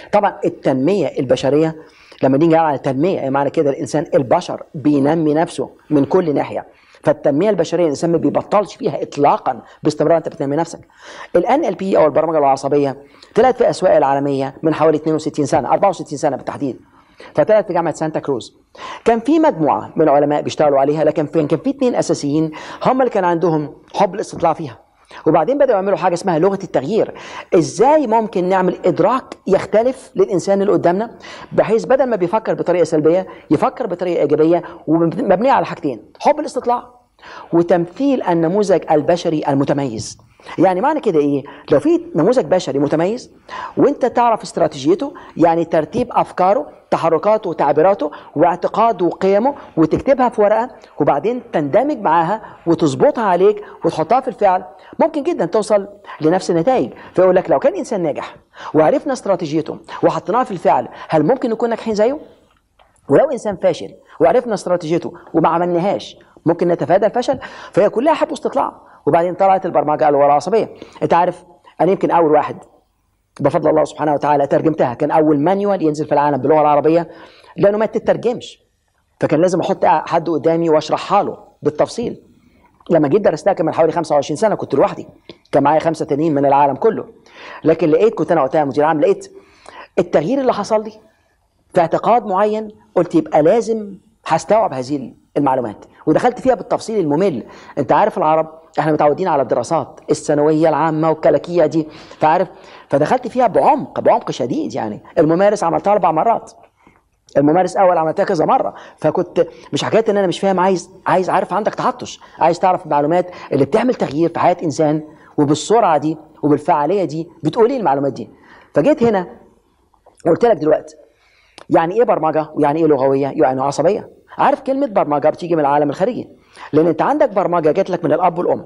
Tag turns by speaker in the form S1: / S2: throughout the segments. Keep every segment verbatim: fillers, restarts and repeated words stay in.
S1: طبعا التنميه البشريه لما نيجي على التنميه معنى كده الانسان البشر بينمي نفسه من كل ناحيه. فالتنميه البشريه الانسان ما بيبطلش فيها اطلاقا، باستمرار انت بتنمي نفسك. الان ال بي او البرمجه العصبيه طلعت في الاسواق العالميه من حوالي اثنين وستين سنه، أربعة وستين سنه بالتحديد. فطلعت في جامعه سانتا كروز. كان في مجموعه من العلماء بيشتغلوا عليها، لكن كان في اثنين اساسيين هم اللي كان عندهم حب الاستطلاع فيها. وبعدين بدأوا يعملوا حاجة اسمها لغة التغيير. ازاي ممكن نعمل ادراك يختلف للانسان اللي قدامنا، بحيث بدل ما بيفكر بطريقة سلبية يفكر بطريقة ايجابية، ومبنية على حاجتين: حب الاستطلاع وتمثيل النموذج البشري المتميز. يعني معنى كده ايه؟ لو في نموذج بشري متميز وانت تعرف استراتيجيته، يعني ترتيب افكاره، تحركاته وتعبيراته واعتقاده وقيمه، وتكتبها في ورقه وبعدين تندمج معاها وتظبطها عليك وتحطها في الفعل، ممكن جدا توصل لنفس النتائج. فيقول لك لو كان انسان ناجح وعرفنا استراتيجيته وحطيناها في الفعل، هل ممكن نكون ناجحين زيه؟ ولو انسان فاشل وعرفنا استراتيجيته وما عملناهاش، ممكن نتفادى الفشل. فهي كلها حب واستطلاع. وبعدين طلعت البرمجه العصبيه. انت عارف انا يمكن اول واحد بفضل الله سبحانه وتعالى ترجمتها، كان اول مانيوال ينزل في العالم باللغه العربيه، لانه ما تترجمش، فكان لازم احط حد قدامي واشرحها له بالتفصيل. لما جيت درستها كان من حوالي خمسة وعشرين سنه، كنت لوحدي، كان معايا خمسه تانيين من العالم كله. لكن لقيت، كنت انا وقتها مدير عام، لقيت التغيير اللي حصل لي في اعتقاد معين، قلت يبقى لازم هستوعب هذه المعلومات، ودخلت فيها بالتفصيل الممل. انت عارف العرب احنا متعودين على الدراسات الثانويه العامه والكلاكيه دي، فعارف، فدخلت فيها بعمق بعمق شديد. يعني الممارس عملتها اربع مرات، الممارس اول عملتها كذا مره. فكنت مش حكايه ان انا مش فاهم، عايز عايز عارف عندك تحطش، عايز تعرف المعلومات اللي بتعمل تغيير في حياه انسان، وبالسرعه دي وبالفعاليه دي بتقول ايه المعلومات دي. فجيت هنا قلت لك دلوقتي يعني ايه برمجه ويعني ايه لغويه يعني عصبيه. عارف كلمه برمجه بتيجي من العالم الخارجي، لان انت عندك برمجه جات لك من الاب والام،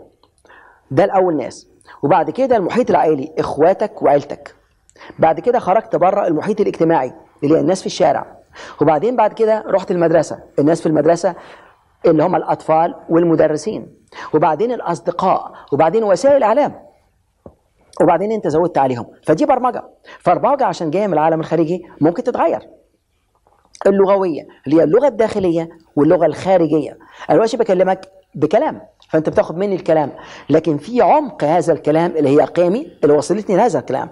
S1: ده الاول ناس، وبعد كده المحيط العائلي، اخواتك وعيلتك، بعد كده خرجت بره المحيط الاجتماعي اللي هي الناس في الشارع، وبعدين بعد كده رحت المدرسه، الناس في المدرسه اللي هم الاطفال والمدرسين، وبعدين الاصدقاء، وبعدين وسائل الاعلام، وبعدين انت زودت عليهم. فدي برمجه. فالبرمجه عشان جايه من العالم الخارجي ممكن تتغير. اللغويه اللي هي اللغه الداخليه واللغه الخارجيه. انا دلوقتي بكلمك بكلام، فانت بتاخد مني الكلام، لكن في عمق هذا الكلام اللي هي قيمي اللي وصلتني لهذا الكلام،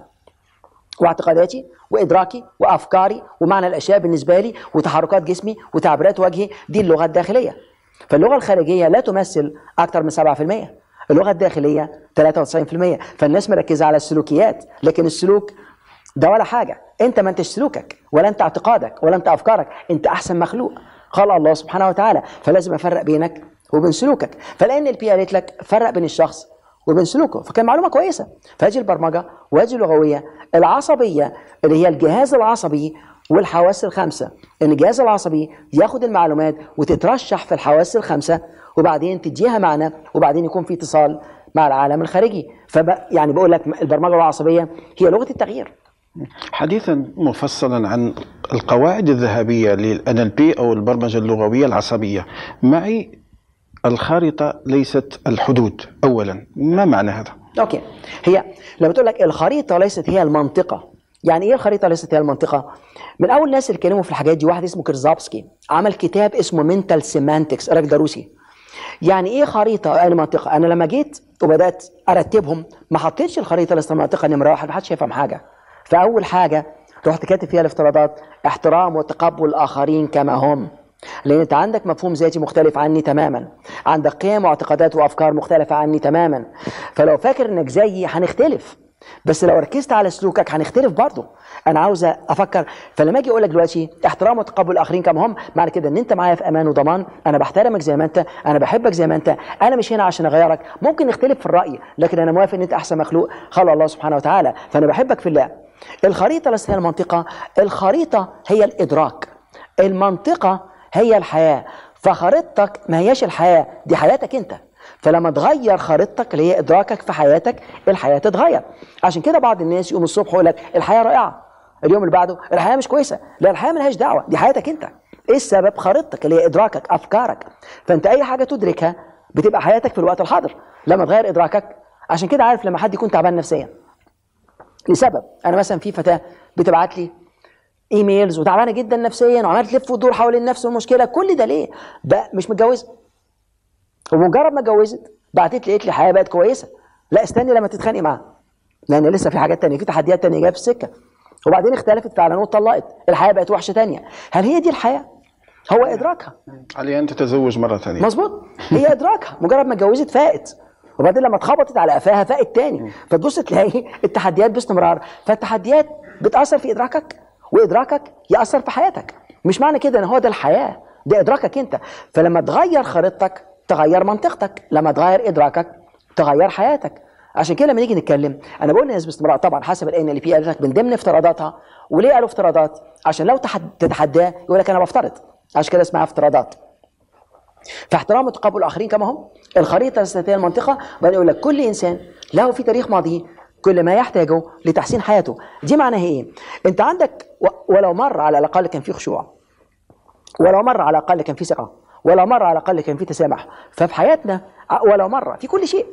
S1: واعتقاداتي وادراكي وافكاري ومعنى الاشياء بالنسبه لي وتحركات جسمي وتعبيرات وجهي. دي اللغه الداخليه. فاللغه الخارجيه لا تمثل اكثر من سبعة بالمئة، اللغه الداخليه ثلاثة وتسعين بالمئة. فالناس مركزه على السلوكيات، لكن السلوك ده ولا حاجه. انت ما انتش سلوكك ولا انت اعتقادك ولا انت افكارك، انت احسن مخلوق خلق الله سبحانه وتعالى. فلازم افرق بينك وبين سلوكك. فلان البي قالت لك فرق بين الشخص وبين سلوكه، فكان معلومه كويسه. فهذه البرمجه وهذه اللغويه. العصبيه اللي هي الجهاز العصبي والحواس الخمسه، ان الجهاز العصبي ياخد المعلومات وتترشح في الحواس الخمسه، وبعدين تديها معنى، وبعدين يكون في اتصال مع العالم الخارجي. فب يعني بقول لك البرمجه العصبيه هي لغه التغيير.
S2: حديثا مفصلا عن القواعد الذهبيه للإن إل بي او البرمجه اللغويه العصبيه. معي الخارطة ليست الحدود. أولا، ما معنى هذا؟
S1: أوكي، هي لما تقول لك الخريطة ليست هي المنطقة، يعني إيه الخريطة ليست هي المنطقة؟ من أول الناس اللي اتكلموا في الحاجات دي واحد اسمه كيرزابسكي، عمل كتاب اسمه منتال سيمانتكس، راجل ده روسي. يعني إيه خريطة يعني منطقة؟ أنا لما جيت وبدأت أرتبهم ما حطيتش الخريطة ليست المنطقة نمرة واحد، محدش يفهم حاجة. فأول حاجة رحت كاتب فيها الافتراضات: احترام وتقبل الآخرين كما هم، لأن أنت عندك مفهوم ذاتي مختلف عني تماما، عندك قيم واعتقادات وأفكار مختلفة عني تماما. فلو فاكر إنك زيي هنختلف، بس لو ركزت على سلوكك هنختلف برضه. أنا عاوز أفكر. فلما أجي أقول لك دلوقتي احترام وتقبل الآخرين كما هم، معنى كده إن أنت معايا في أمان وضمان، أنا بحترمك زي ما أنت، أنا بحبك زي ما أنت، أنا مش هنا عشان أغيرك. ممكن نختلف في الرأي، لكن أنا موافق إن أنت أحسن مخلوق خلق الله سبحانه وتعالى، فأنا بحبك في الله. الخريطة ليست هي المنطقة، الخريطة هي الإدراك، المنطقة هي الحياة. فخريطتك ما هياش الحياة، دي حياتك انت. فلما تغير خريطتك اللي هي ادراكك في حياتك، الحياة تتغير. عشان كده بعض الناس يقوم الصبح يقول لك الحياة رائعة، اليوم اللي بعده الحياة مش كويسة. لا، الحياة ملهاش دعوة، دي حياتك انت. ايه السبب؟ خريطتك اللي هي ادراكك، افكارك. فانت اي حاجة تدركها بتبقى حياتك في الوقت الحاضر لما تغير ادراكك. عشان كده عارف لما حد يكون تعبان نفسيا لسبب، انا مثلا في فتاة بتبعت لي ايميلز وتعبانه جدا نفسيا وعماله تلف وتدور حوالين نفس المشكله، كل ده ليه؟ بقى مش متجوزه، ومجرد ما اتجوزت بعتت لي قالت لي الحياه بقت كويسه. لا استني لما تتخانقي معاها، لان لسه في حاجات تانية، في تحديات تانية جايه في السكه. وبعدين اختلفت فعلا واتطلقت، الحياه بقت وحشه تانية. هل هي دي الحياه؟ هو ادراكها.
S2: عليها ان تتزوج مره ثانيه.
S1: مظبوط، هي ادراكها، مجرد ما اتجوزت فاقت، وبعدين لما اتخبطت على قفاها فاقت تاني، فتبص تلاقي التحديات باستمرار. فالتحديات بتاثر في ادراكك، وادراكك ياثر في حياتك. مش معنى كده ان هو ده الحياه، ده ادراكك انت. فلما تغير خريطتك تغير منطقتك، لما تغير ادراكك تغير حياتك. عشان كده لما نيجي نتكلم انا بقول للناس باستمرار طبعا حسب الان اللي فيه قالت لك من ضمن افتراضاتها. وليه قالوا افتراضات؟ عشان لو تحد... تتحداه يقول لك انا بفترض، عشان كده اسمها افتراضات. فاحترام وتقبل الاخرين كما هم، الخريطه الذاتيه المنطقه. بعدين يقول لك كل انسان له في تاريخ ماضيه كل ما يحتاجه لتحسين حياته. دي معناها ايه؟ انت عندك ولو مره على الاقل كان في خشوع، ولو مره على الاقل كان في ثقه، ولو مره على الاقل كان في تسامح. ففي حياتنا ولو مره في كل شيء.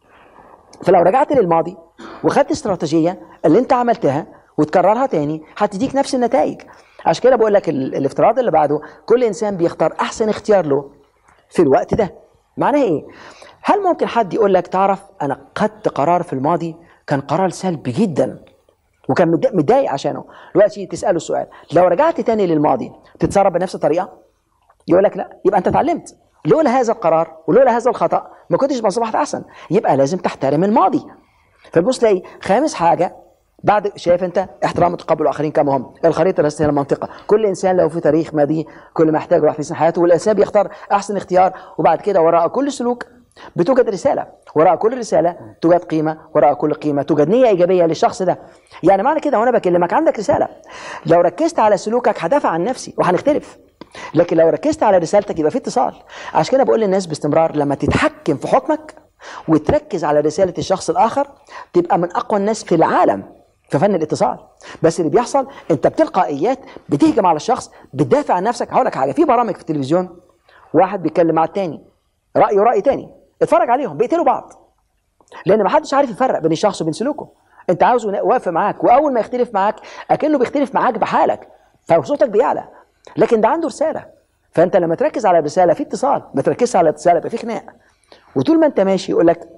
S1: فلو رجعت للماضي وخدت استراتيجيه اللي انت عملتها وتكررها تاني هتديك نفس النتائج. عشان كده بقول لك الافتراض اللي بعده كل انسان بيختار احسن اختيار له في الوقت ده. معناها ايه؟ هل ممكن حد يقول لك تعرف انا خدت قرار في الماضي كان قرار سلبي جدا وكان متضايق عشانه، دلوقتي تساله السؤال لو رجعت تاني للماضي تتصرف بنفس الطريقه؟ يقول لك لا. يبقى انت اتعلمت، لولا هذا القرار ولولا هذا الخطا ما كنتش اصبحت احسن. يبقى لازم تحترم الماضي. فبص تلاقي خامس حاجه بعد، شايف انت احترام وتقبل الاخرين كما هم، الخريطه الرئيسيه للمنطقه. كل انسان له في تاريخ ماضي كل ما يحتاجه راح في حياته، والانسان بيختار احسن اختيار. وبعد كده وراء كل سلوك بتوجد رساله، وراء كل رساله توجد قيمه، وراء كل قيمه توجد نيه ايجابيه للشخص ده. يعني معنى كده وانا بكلمك عندك رساله. لو ركزت على سلوكك هدافع عن نفسي وهنختلف، لكن لو ركزت على رسالتك يبقى في اتصال. عشان كده بقول للناس باستمرار لما تتحكم في حكمك وتركز على رساله الشخص الاخر تبقى من اقوى الناس في العالم في فن الاتصال. بس اللي بيحصل انت بتلقائيات بتهجم على الشخص، بتدافع عن نفسك. هقول لك حاجه، في برامج في التلفزيون واحد بيتكلم مع التاني رايه راي تاني، اتفرج عليهم بيقتلوا بعض، لان ما حدش عارف يفرق بين الشخص وبين سلوكه. انت عاوزه واقف معاك، واول ما يختلف معاك اكنه بيختلف معاك بحالك فصوتك بيعلى، لكن ده عنده رساله. فانت لما تركز على الرساله في اتصال، ما تركزش على الاتصال يبقى في خناق. وطول ما انت ماشي يقول لك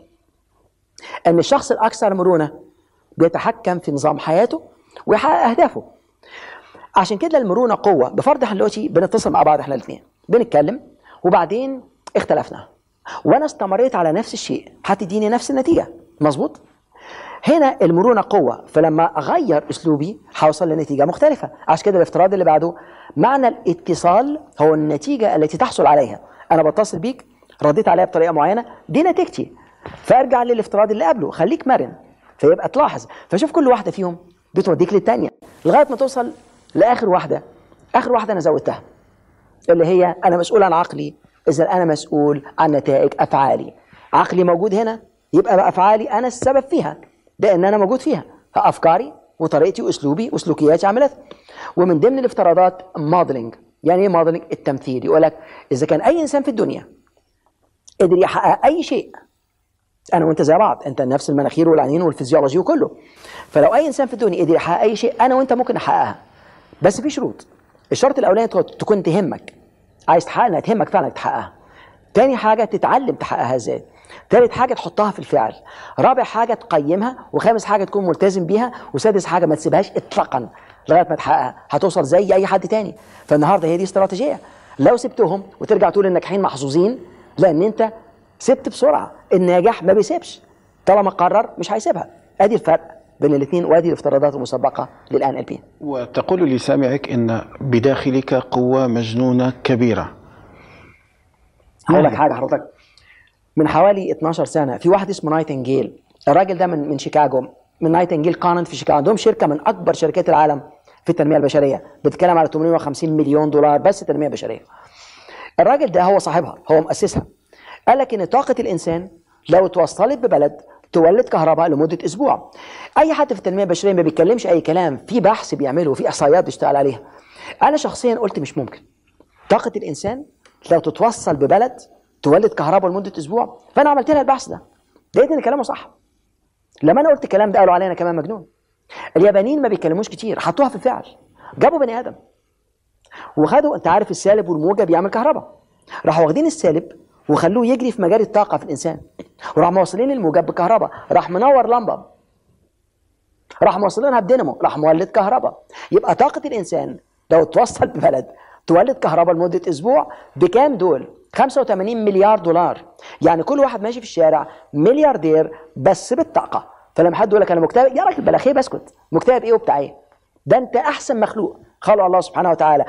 S1: ان الشخص الاكثر مرونه بيتحكم في نظام حياته ويحقق اهدافه. عشان كده المرونه قوه. بفرض احنا دلوقتي بنتصل مع بعض احنا الاثنين بنتكلم وبعدين اختلفنا وانا استمريت على نفس الشيء هتديني نفس النتيجه، مظبوط؟ هنا المرونه قوه، فلما اغير اسلوبي هوصل لنتيجه مختلفه. عشان كده الافتراض اللي بعده معنى الاتصال هو النتيجه التي تحصل عليها. انا بتصل بيك رديت عليها بطريقه معينه دي نتيجتي، فارجع للافتراض اللي قبله خليك مرن فيبقى تلاحظ. فشوف كل واحده فيهم بتوديك للثانيه لغايه ما توصل لاخر واحده. اخر واحده انا زودتها اللي هي انا مسؤول عن عقلي، اذا انا مسؤول عن نتائج افعالي. عقلي موجود هنا يبقى بقى افعالي انا السبب فيها لان انا موجود فيها، افكاري وطريقتي واسلوبي وسلوكياتي عملتها. ومن ضمن الافتراضات موديلنج. يعني ايه موديلنج؟ التمثيل. يقول لك اذا كان اي انسان في الدنيا قدر يحقق اي شيء، انا وانت زي بعض، انت نفس المناخير والعينين والفيزيولوجي وكله، فلو اي انسان في الدنيا قدر يحقق اي شيء انا وانت ممكن نحققها، بس في شروط. الشرط الاولاني تكون تهمك، عايز تحققها انها تهمك فعلا تحققها. تاني حاجه تتعلم تحققها ازاي. ثالث حاجه تحطها في الفعل. رابع حاجه تقيمها. وخامس حاجه تكون ملتزم بيها. وسادس حاجه ما تسيبهاش اطلاقا لغايه ما تحققها، هتوصل زي اي حد تاني. فالنهارده هي دي استراتيجيه. لو سبتهم وترجع تقول الناجحين محظوظين، لان انت سبت بسرعه. الناجح ما بيسيبش، طالما قرر مش هيسيبها. ادي الفرق بين الاثنين، وادي الافتراضات المسبقه للان ال بي.
S2: وتقول لسامعك ان بداخلك قوه مجنونه كبيره.
S1: هقول لك حاجه حضرتك، من حوالي اتناشر سنه في واحد اسمه نايتنجيل. الراجل ده من من شيكاغو، من نايتنجيل كونن في شيكاغو. عندهم شركه من اكبر شركات العالم في التنميه البشريه، بتتكلم على ثمانمائة وخمسين مليون دولار بس تنميه بشريه. الراجل ده هو صاحبها، هو مؤسسها. قال لك ان طاقه الانسان لو توصلت ببلد تولد كهرباء لمده اسبوع. اي حد في التنميه البشريه ما بيتكلمش اي كلام، في بحث بيعمله وفي احصائيات بيشتغل عليها. انا شخصيا قلت مش ممكن طاقه الانسان لو تتوصل ببلد تولد كهرباء لمده اسبوع. فانا عملت لها البحث ده، لقيت ان كلامه صح. لما انا قلت الكلام ده قالوا علينا كمان مجنون. اليابانيين ما بيتكلموش كتير، حطوها في الفعل. جابوا بني ادم وخدوا، انت عارف السالب والموجب بيعمل كهرباء، راحوا واخدين السالب وخلوه يجري في مجال الطاقه في الانسان، وراح موصلين الموجب بكهرباء، راح منور لمبه، راح موصلينها بدينامو، راح مولد كهرباء. يبقى طاقه الانسان لو توصل ببلد تولد كهرباء لمده اسبوع بكام دول؟ خمسة وثمانين مليار دولار. يعني كل واحد ماشي في الشارع ملياردير بس بالطاقه. فلما حد يقول لك انا مكتئب، يا راجل بلا خير بسكت، مكتئب ايه وبتاع ايه؟ ده انت احسن مخلوق خلق الله سبحانه وتعالى.